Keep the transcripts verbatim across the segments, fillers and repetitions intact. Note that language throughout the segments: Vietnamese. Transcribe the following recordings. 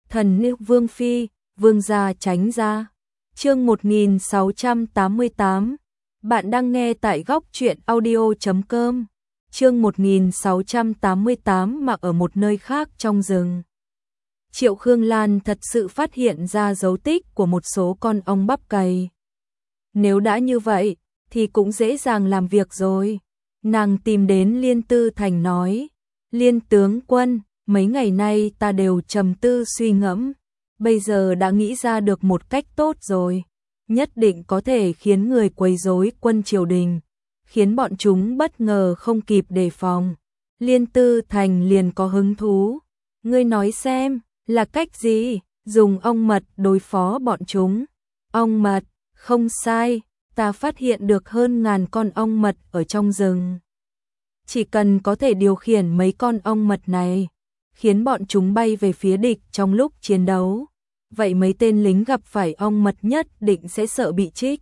Thần nữ Vương Phi, Vương gia tránh ra. Chương một nghìn sáu trăm tám mươi tám. Bạn đang nghe tại góc truyện audio chấm com. Chương một nghìn sáu trăm tám mươi tám mà ở một nơi khác trong rừng. Triệu Khương Lan thật sự phát hiện ra dấu tích của một số con ong bắp cày. Nếu đã như vậy, thì cũng dễ dàng làm việc rồi. Nàng tìm đến Liên Tư Thành nói, Liên tướng quân, mấy ngày nay ta đều trầm tư suy ngẫm, bây giờ đã nghĩ ra được một cách tốt rồi, nhất định có thể khiến người quấy rối quân triều đình, khiến bọn chúng bất ngờ không kịp đề phòng. Liên Tư Thành liền có hứng thú, ngươi nói xem, là cách gì? Dùng ong mật đối phó bọn chúng. Ong mật, không sai, ta phát hiện được hơn ngàn con ong mật ở trong rừng. Chỉ cần có thể điều khiển mấy con ong mật này, khiến bọn chúng bay về phía địch trong lúc chiến đấu, vậy mấy tên lính gặp phải ong mật nhất định sẽ sợ bị trích,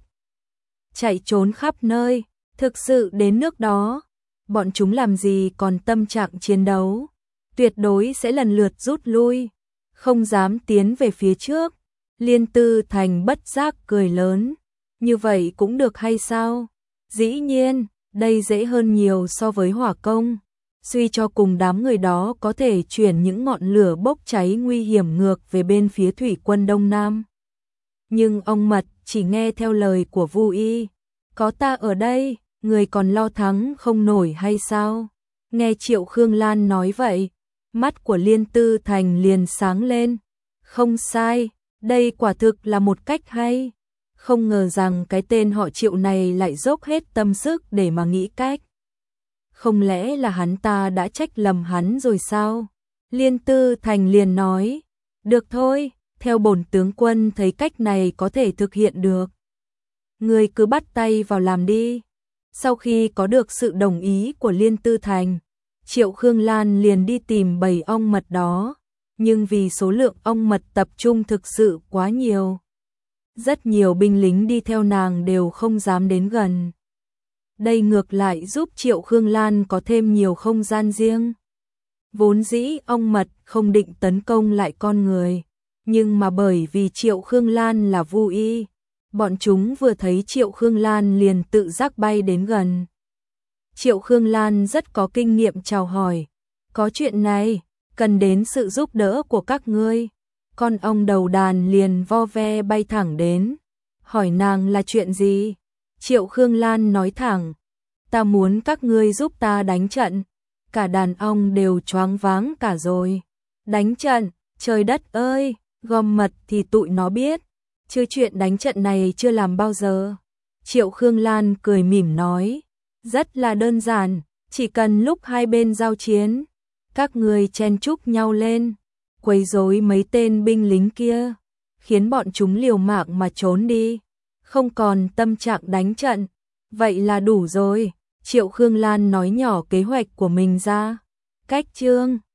chạy trốn khắp nơi. Thực sự đến nước đó, bọn chúng làm gì còn tâm trạng chiến đấu, tuyệt đối sẽ lần lượt rút lui, không dám tiến về phía trước. Liên Tư Thành bất giác cười lớn, như vậy cũng được hay sao? Dĩ nhiên, đây dễ hơn nhiều so với hỏa công. Suy cho cùng đám người đó có thể chuyển những ngọn lửa bốc cháy nguy hiểm ngược về bên phía thủy quân Đông Nam. Nhưng ong mật chỉ nghe theo lời của Vu Y, có ta ở đây, người còn lo thắng không nổi hay sao? Nghe Triệu Khương Lan nói vậy, mắt của Liên Tư Thành liền sáng lên. Không sai, đây quả thực là một cách hay. Không ngờ rằng cái tên họ Triệu này lại dốc hết tâm sức để mà nghĩ cách. Không lẽ là hắn ta đã trách lầm hắn rồi sao? Liên Tư Thành liền nói, được thôi, theo bổn tướng quân thấy cách này có thể thực hiện được. Người cứ bắt tay vào làm đi. Sau khi có được sự đồng ý của Liên Tư Thành, Triệu Khương Lan liền đi tìm bầy ong mật đó, nhưng vì số lượng ong mật tập trung thực sự quá nhiều, rất nhiều binh lính đi theo nàng đều không dám đến gần. Đây ngược lại giúp Triệu Khương Lan có thêm nhiều không gian riêng. Vốn dĩ ong mật không định tấn công lại con người, nhưng mà bởi vì Triệu Khương Lan là Vu Y, bọn chúng vừa thấy Triệu Khương Lan liền tự giác bay đến gần. Triệu Khương Lan rất có kinh nghiệm chào hỏi, có chuyện này, cần đến sự giúp đỡ của các ngươi. Con ong đầu đàn liền vo ve bay thẳng đến, hỏi nàng là chuyện gì. Triệu Khương Lan nói thẳng, ta muốn các ngươi giúp ta đánh trận. Cả đàn ong đều choáng váng cả rồi. Đánh trận, trời đất ơi, gom mật thì tụi nó biết, chứ chuyện đánh trận này chưa làm bao giờ. Triệu Khương Lan cười mỉm nói, rất là đơn giản, chỉ cần lúc hai bên giao chiến, các ngươi chen chúc nhau lên, quấy rối mấy tên binh lính kia, khiến bọn chúng liều mạng mà trốn đi, không còn tâm trạng đánh trận, vậy là đủ rồi. Triệu Khương Lan nói nhỏ kế hoạch của mình ra. Cách chương